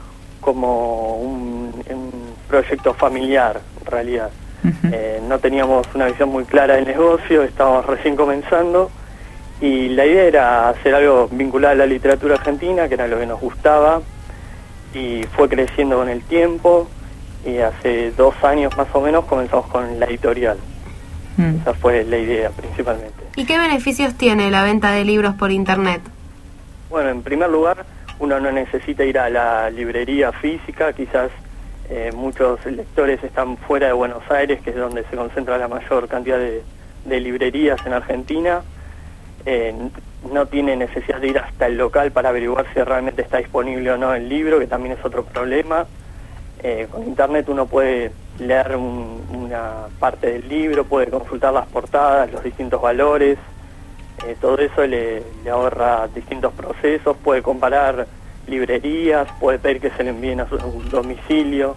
como un, un proyecto familiar, en realidad. Uh-huh. Eh, no teníamos una visión muy clara del negocio, estábamos recién comenzando, y la idea era hacer algo vinculado a la literatura argentina, que era lo que nos gustaba, y fue creciendo con el tiempo, y hace dos años más o menos comenzamos con la editorial. Mm. Esa fue la idea principalmente. ¿Y qué beneficios tiene la venta de libros por internet? Bueno, en primer lugar, uno no necesita ir a la librería física, quizás eh, muchos lectores están fuera de Buenos Aires, que es donde se concentra la mayor cantidad de, de librerías en Argentina. Eh, no tiene necesidad de ir hasta el local para averiguar si realmente está disponible o no el libro, que también es otro problema. Eh, con internet uno puede leer un, una parte del libro, puede consultar las portadas, los distintos valores, eh, todo eso le, le ahorra distintos procesos, puede comparar librerías, puede pedir que se le envíen a su domicilio.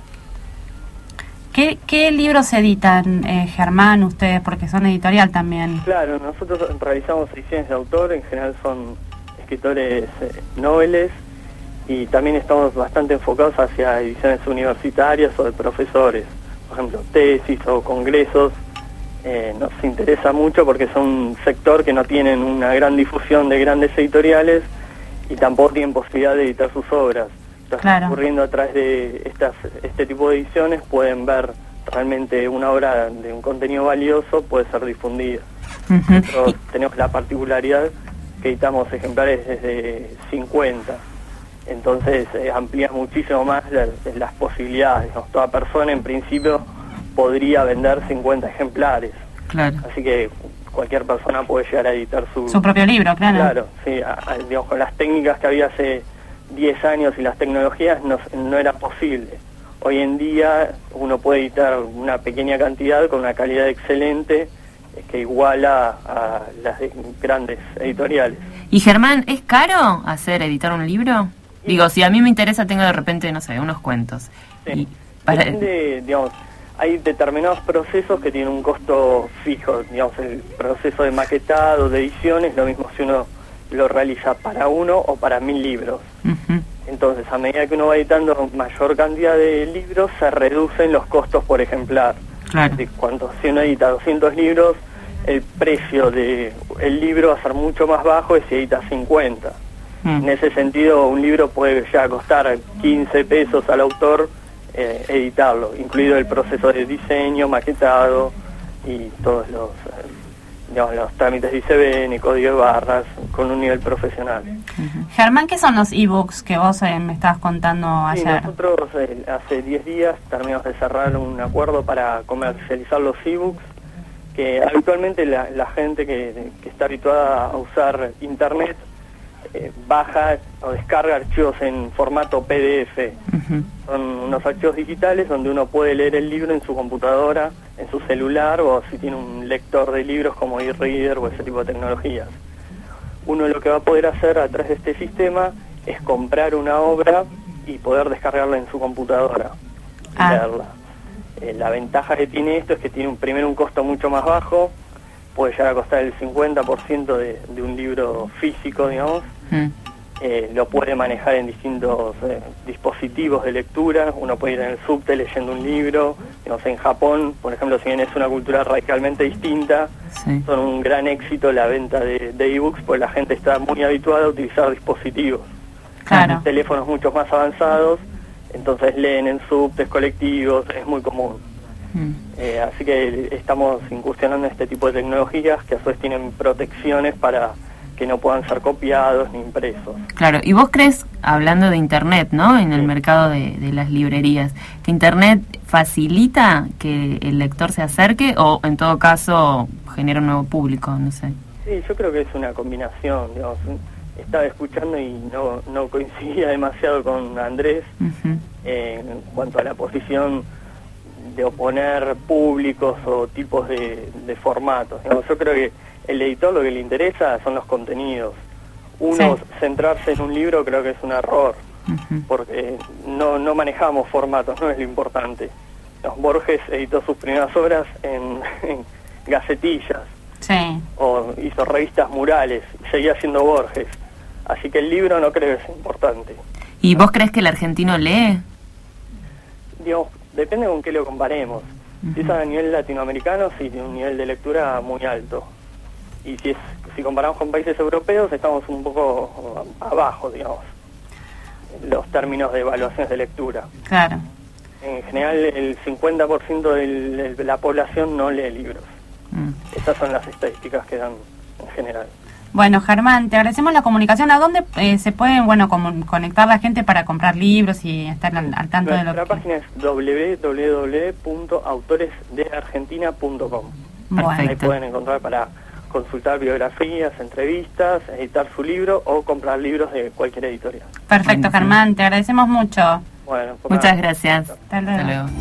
¿Qué, qué libros editan, eh, Germán, ustedes? Porque son editorial también. Claro, nosotros realizamos ediciones de autor, en general son escritores eh, noveles, y también estamos bastante enfocados hacia ediciones universitarias o de profesores, por ejemplo, tesis o congresos. Eh, nos interesa mucho porque son un sector que no tienen una gran difusión de grandes editoriales y tampoco tienen posibilidad de editar sus obras. Entonces, claro, ocurriendo a través de estas, este tipo de ediciones, pueden ver realmente una obra de un contenido valioso, puede ser difundida. Uh-huh. Nosotros tenemos la particularidad que editamos ejemplares desde cincuenta, entonces eh, amplía muchísimo más la, las posibilidades, ¿no? Toda persona en principio podría vender cincuenta ejemplares. Claro. Así que cualquier persona puede llegar a editar su, su propio libro, claro. Claro, sí, a, a, digamos, con las técnicas que había hace diez años y las tecnologías no, no era posible. Hoy en día uno puede editar una pequeña cantidad con una calidad excelente que iguala a las grandes editoriales. ¿Y Germán, es caro hacer, editar un libro? Sí. Digo, si a mí me interesa, tengo de repente, no sé, unos cuentos. Sí. Y para... Depende, digamos, hay determinados procesos que tienen un costo fijo, digamos, el proceso de maquetado, de edición, es lo mismo si uno lo realiza para uno o para mil libros. Uh-huh. Entonces, a medida que uno va editando mayor cantidad de libros, se reducen los costos por ejemplar. Claro. De cuando si uno edita doscientos libros, el precio de el libro va a ser mucho más bajo que si edita cincuenta. Uh-huh. En ese sentido, un libro puede ya costar quince pesos al autor eh, editarlo, incluido el proceso de diseño, maquetado y todos los... Eh, digamos, los trámites de I C B N, código de barras, con un nivel profesional. Uh-huh. Germán, ¿qué son los ebooks que vos eh, me estabas contando ayer? Sí, nosotros eh, hace diez días terminamos de cerrar un acuerdo para comercializar los ebooks, que habitualmente la, la gente que, que está habituada a usar internet eh, baja o descarga archivos en formato P D F. Uh-huh. Son unos archivos digitales donde uno puede leer el libro en su computadora, en su celular, o si tiene un lector de libros como e-reader o ese tipo de tecnologías. Uno lo que va a poder hacer a través de este sistema es comprar una obra y poder descargarla en su computadora y ah. leerla. Eh, la ventaja que tiene esto es que tiene un, primero un costo mucho más bajo, puede llegar a costar el cincuenta por ciento de, de un libro físico, digamos. Mm. Eh, lo puede manejar en distintos eh, dispositivos de lectura. Uno puede ir en el subte leyendo un libro. No sé, en Japón, por ejemplo, si bien es una cultura radicalmente distinta, sí. son un gran éxito la venta de, de ebooks, porque la gente está muy habituada a utilizar dispositivos. Claro. Teléfonos mucho más avanzados, entonces leen en subtes, colectivos, es muy común. Mm. Eh, así que estamos incursionando en este tipo de tecnologías que a su vez tienen protecciones para que no puedan ser copiados ni impresos. Claro, y vos crees, hablando de Internet, ¿no?, en el sí. mercado de, de las librerías, que Internet facilita que el lector se acerque o en todo caso genera un nuevo público, no sé? Sí, yo creo que es una combinación, digamos. Estaba escuchando y no, no coincidía demasiado con Andrés uh-huh. eh, en cuanto a la posición de oponer públicos o tipos de, de formatos. Digamos, yo creo que el editor lo que le interesa son los contenidos. Uno, sí. centrarse en un libro creo que es un error, uh-huh. porque no, no manejamos formatos, no es lo importante. Los Borges editó sus primeras obras en, en gacetillas, sí. o hizo revistas murales, y seguía siendo Borges. Así que el libro no creo que sea importante. ¿Y vos crees que el argentino lee? Digamos, depende con qué lo comparemos. Uh-huh. Si es a nivel latinoamericano, sí, tiene un nivel de lectura muy alto. Y si es si comparamos con países europeos, estamos un poco abajo, digamos, en los términos de evaluaciones de lectura. Claro. En general, el cincuenta por ciento de la población no lee libros. Mm. Estas son las estadísticas que dan en general. Bueno, Germán, te agradecemos la comunicación. ¿A dónde eh, se pueden, bueno, como, conectar la gente para comprar libros y estar al, al tanto Nuestra de lo que... Nuestra página es doble u doble u doble u punto autores de argentina punto com. Bueno. Ahí pueden encontrar para consultar biografías, entrevistas, editar su libro o comprar libros de cualquier editorial. Perfecto, Germán, te agradecemos mucho. Bueno, muchas nada. gracias. Hasta luego. Hasta luego.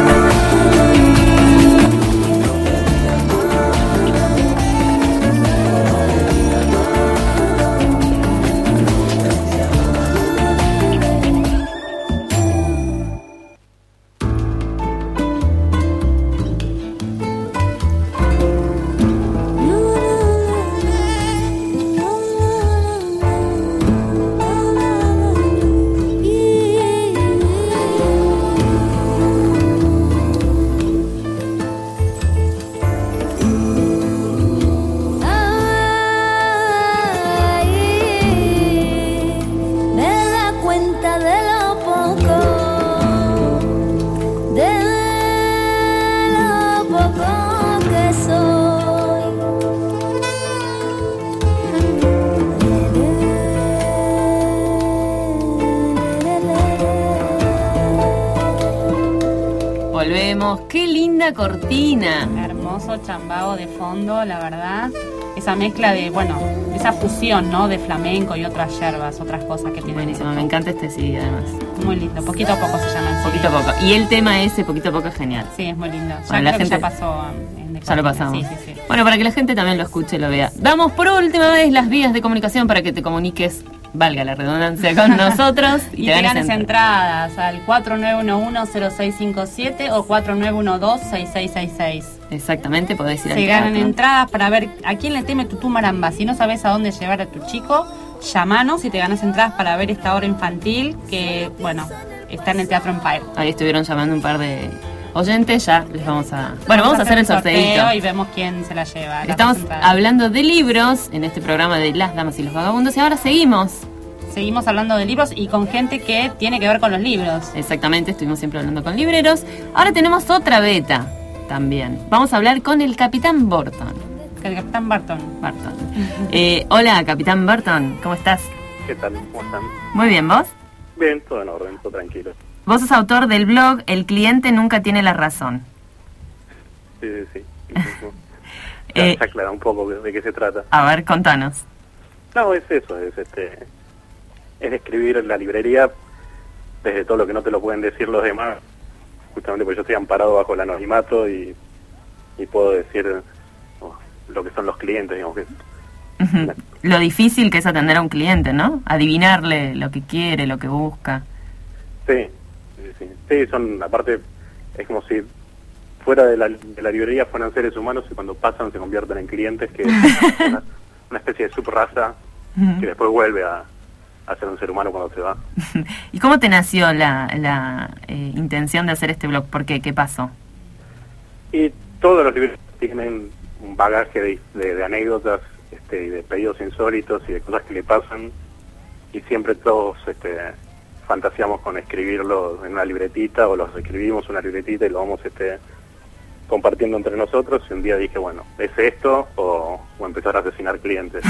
¡Qué linda cortina! Hermoso chambao de fondo, la verdad. Esa mezcla de, bueno, esa fusión, ¿no? De flamenco y otras yerbas, otras cosas que tiene. Buenísimo, me encanta este C D además. Muy lindo, poquito a poco se llama el C D. Poquito a poco. Y el tema ese, poquito a poco, es genial. Sí, es muy lindo. Ya, bueno, la gente... ya pasó. En ya lo pasamos. Sí, sí, sí. Bueno, para que la gente también lo escuche y lo vea. Damos por última vez las vías de comunicación para que te comuniques, valga la redundancia, con nosotros. Y, y te, te ganes entradas. entradas al cuatro nueve uno uno cero seis cinco siete o cuatro nueve uno dos seis seis seis seis. Exactamente, podés ir al Se teatro. ganan entradas para ver a quién le teme Tutú Maramba. Si no sabes a dónde llevar a tu chico, llamanos y te ganas entradas para ver esta obra infantil que, bueno, está en el Teatro Empire. Ahí estuvieron llamando un par de oyentes, ya les vamos a... Bueno, vamos, vamos a hacer el sorteito y vemos quién se la lleva. Estamos hablando de libros en este programa de Las Damas y los Vagabundos y ahora seguimos. Seguimos hablando de libros y con gente que tiene que ver con los libros. Exactamente, estuvimos siempre hablando con libreros. Ahora tenemos otra beta también. Vamos a hablar con el Capitán Burton. El Capitán Burton. Burton. eh, hola, Capitán Burton, ¿cómo estás? ¿Qué tal? ¿Cómo están? Muy bien, ¿vos? Bien, todo en orden, todo tranquilo. Vos sos autor del blog El cliente nunca tiene la razón. Sí, sí, sí. Ya, Eh, ya aclara un poco de, de qué se trata. a ver, contanos. No, es eso, es este es escribir en la librería desde todo lo que no te lo pueden decir los demás, justamente porque yo estoy amparado bajo el anonimato y, y puedo decir oh, lo que son los clientes, digamos que Ujú. Lo difícil que es atender a un cliente, ¿no? Adivinarle lo que quiere, lo que busca. sí, sí, sí, sí, son, aparte, es como si fuera de la, de la librería fueran seres humanos y cuando pasan se convierten en clientes, que es una, una especie de subraza que después vuelve a, a ser un ser humano cuando se va. ¿Y cómo te nació la, la eh, intención de hacer este blog? ¿Por qué? ¿Qué pasó? Y todos los libros tienen un bagaje de, de, de anécdotas este, y de pedidos insólitos y de cosas que le pasan, y siempre todos este, fantaseamos con escribirlos en una libretita, o los escribimos en una libretita y lo vamos este, compartiendo entre nosotros. Y un día dije, bueno, ¿es esto o, o empezar a asesinar clientes?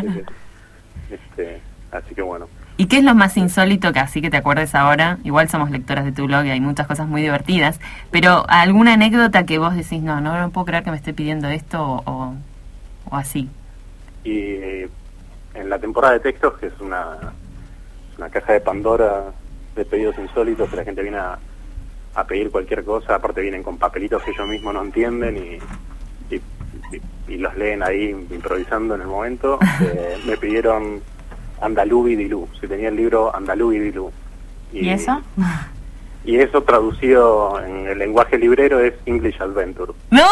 este, así que bueno. ¿Y qué es lo más insólito que así que te acuerdes ahora? Igual somos lectoras de tu blog y hay muchas cosas muy divertidas, pero ¿alguna anécdota que vos decís, no, no, no puedo creer que me esté pidiendo esto o, o, o así? Y en la temporada de textos, que es una, una caja de Pandora de pedidos insólitos, que la gente viene a, a pedir cualquier cosa, aparte vienen con papelitos que ellos mismos no entienden y, y, y, y los leen ahí improvisando en el momento. Eh, me pidieron Andalú Bidilú, si tenía el libro Andalú Bidilú. ¿Y eso? Y eso traducido en el lenguaje librero es English Adventure. ¡No!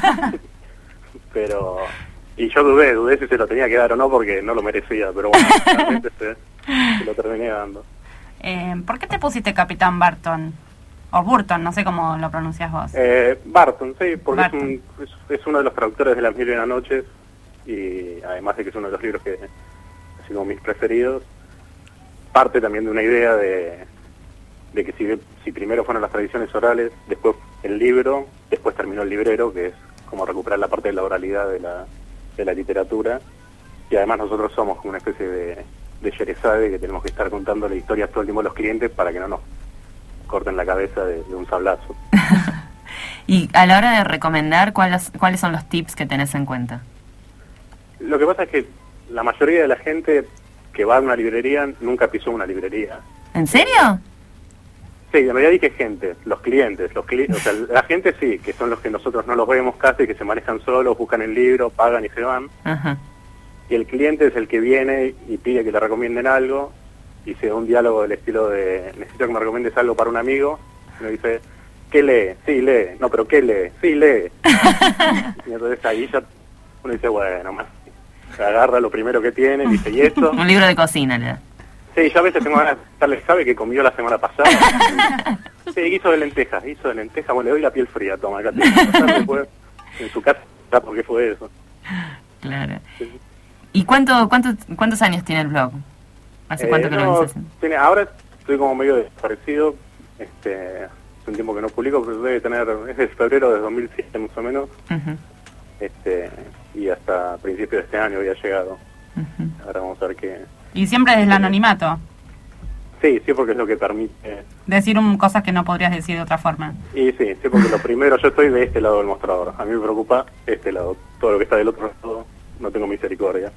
Pero... Y yo dudé, dudé si se lo tenía que dar o no porque no lo merecía, pero bueno, realmente se, se lo terminé dando. Eh, ¿Por qué te pusiste Capitán Barton? O Burton, no sé cómo lo pronuncias vos. Eh, Barton, sí, porque Barton. Es, un, es, es uno de los traductores de Las Mil y Una Noches, y además de que es uno de los libros que así como mis preferidos, parte también de una idea de, de que si, si primero fueron las tradiciones orales, después el libro, después terminó el librero, que es como recuperar la parte de la oralidad de la, de la literatura, y además nosotros somos como una especie de, de Sherezade, que tenemos que estar contando la historia todo el tiempo a los clientes para que no nos corten la cabeza de, de un sablazo. Y a la hora de recomendar, ¿cuáles, ¿cuáles son los tips que tenés en cuenta? Lo que pasa es que la mayoría de la gente que va a una librería nunca pisó una librería. ¿En serio? Sí, en realidad dije gente, los clientes, los cli o sea, la gente sí, que son los que nosotros no los vemos casi, que se manejan solos, buscan el libro, pagan y se van. Ajá. Y el cliente es el que viene y pide que le recomienden algo, y se da un diálogo del estilo de, necesito que me recomiendes algo para un amigo, y me dice, ¿qué lee? Sí, lee. No, pero ¿qué lee? Sí, lee. Y entonces ahí ya uno dice, bueno, más agarra lo primero que tiene, y dice, ¿y esto? Un libro de cocina, le da. Sí, yo a veces tengo ganas de darle, ¿sabe que comió la semana pasada? Sí, guiso de lentejas, guiso de lentejas, bueno, le doy la piel fría, toma, acá te después, en su casa, ¿por qué fue eso? Claro. ¿Y cuánto, cuánto, cuántos años tiene el blog? ¿Hace Eh, cuánto que no, lo venís haciendo? tiene, ahora estoy como medio desaparecido, este, hace un tiempo que no publico, pero debe tener, es de febrero de dos mil siete más o menos, Uh-huh. este, y hasta principios de este año había llegado. Uh-huh. Ahora vamos a ver qué... Y siempre desde el anonimato. Sí, sí, porque es lo que permite... Decir un, cosas que no podrías decir de otra forma. Y sí, sí, porque lo primero, yo estoy de este lado del mostrador. A mí me preocupa este lado. Todo lo que está del otro lado, no tengo misericordia.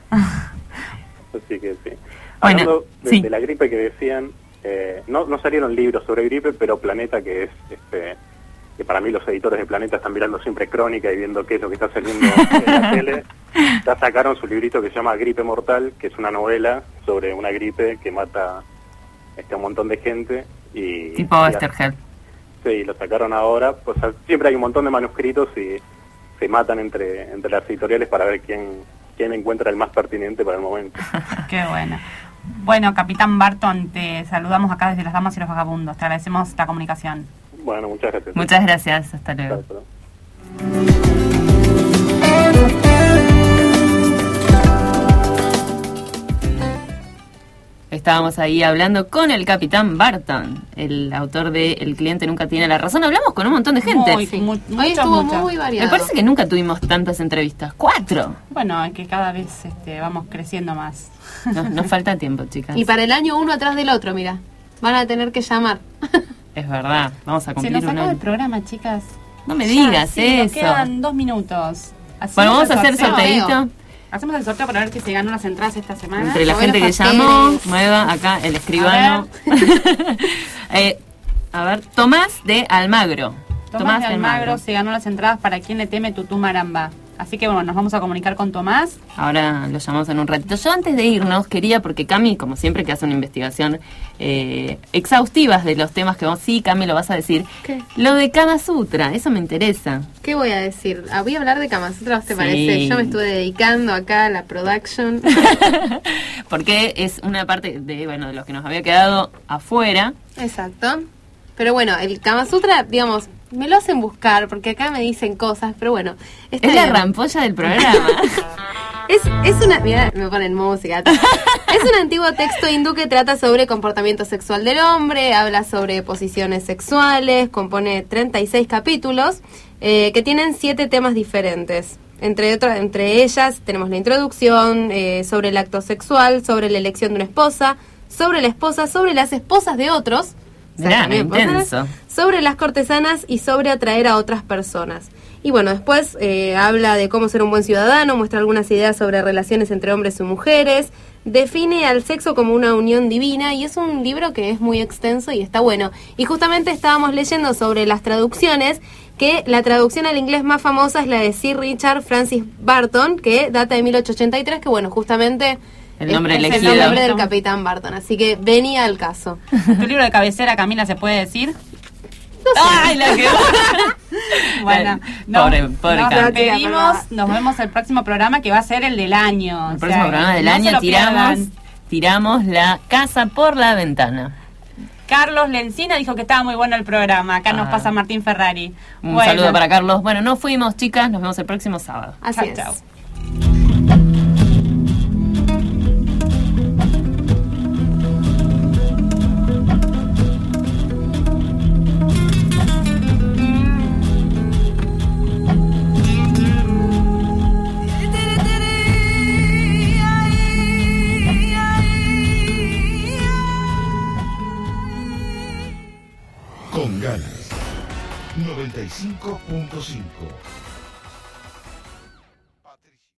Así que sí. Bueno, Hablando de, sí. de la gripe que decían, eh, no, no salieron libros sobre gripe, pero Planeta, que es, este, que para mí los editores de Planeta están mirando siempre Crónica y viendo qué es lo que está saliendo en la tele, ya sacaron su librito que se llama Gripe Mortal, que es una novela sobre una gripe que mata este, a un montón de gente. Y, Tipo y Estergel. Sí, lo sacaron ahora. Pues siempre hay un montón de manuscritos y se matan entre entre las editoriales para ver quién quién encuentra el más pertinente para el momento. Qué bueno. Bueno, Capitán Barton, te saludamos acá desde Las Damas y los Vagabundos. Te agradecemos la comunicación. Bueno, muchas gracias. Muchas gracias, hasta luego. Chao, chao. Estábamos ahí hablando con el Capitán Barton, el autor de El cliente nunca tiene la razón. Hablamos con un montón de gente. Muy, Sí. mu- Hoy mucho, estuvo mucho. muy Me variado. parece que nunca tuvimos tantas entrevistas. ¡Cuatro! Bueno, es que cada vez este, vamos creciendo más. Nos, nos falta tiempo, chicas. Y para el año uno atrás del otro, mira. Van a tener que llamar. Es verdad, vamos a Se cumplir nos un acaba año. el programa, chicas. No me Ya, digas sí, nos eso. quedan dos minutos. Hacemos Bueno, vamos el a hacer sorteo. sorteito. Hacemos el sorteo para ver que se ganó las entradas esta semana. Entre la Mover gente que los llamó, papeles. mueva acá el escribano. eh, a ver, Tomás de Almagro. Tomás de Almagro se ganó las entradas para Quien le teme Tutú Maramba. Así que bueno, nos vamos a comunicar con Tomás. Ahora lo llamamos en un ratito. Yo antes de irnos quería, porque Cami, como siempre que hace una investigación eh, exhaustiva de los temas que vamos, sí, Cami, lo vas a decir. ¿Qué? Lo de Kama Sutra, eso me interesa. ¿Qué voy a decir? Ah, voy a hablar de Kama Sutra, ¿te Sí. parece? Yo me estuve dedicando acá a la production. Porque es una parte de, bueno, de los que nos había quedado afuera. Exacto. Pero bueno, el Kama Sutra, digamos, me lo hacen buscar porque acá me dicen cosas, pero bueno. está Es la bien. rampolla del programa. Es, es una... Mira, me ponen música. Es un antiguo texto hindú que trata sobre comportamiento sexual del hombre, habla sobre posiciones sexuales, compone treinta y seis capítulos eh, que tienen siete temas diferentes. Entre otras, entre ellas tenemos la introducción, eh, sobre el acto sexual, sobre la elección de una esposa, sobre la esposa, sobre las esposas de otros. O sea, Mirá, también intenso. personas, sobre las cortesanas y sobre atraer a otras personas. Y bueno, después eh, habla de cómo ser un buen ciudadano, muestra algunas ideas sobre relaciones entre hombres y mujeres, define al sexo como una unión divina y es un libro que es muy extenso y está bueno. Y justamente estábamos leyendo sobre las traducciones, que la traducción al inglés más famosa es la de Sir Richard Francis Barton, que data de mil ochocientos ochenta y tres, que bueno, justamente... El nombre es, es elegido. el nombre del Capitán Barton, así que venía al caso. ¿Tu libro de cabecera, Camila, se puede decir? ¡Ay, la que Bueno, pobre, nos, pobre nos Cami. despedimos, nos vemos el próximo programa que va a ser el del año. El O próximo sea, programa del no se año lo tiramos, pierdan. tiramos la casa por la ventana. Carlos Lencina dijo que estaba muy bueno el programa. Acá nos Ah. pasa Martín Ferrari. Un Bueno, saludo para Carlos. Bueno, nos fuimos, chicas. Nos vemos el próximo sábado. Así chau, es. chau. Con ganas. noventa y cinco punto cinco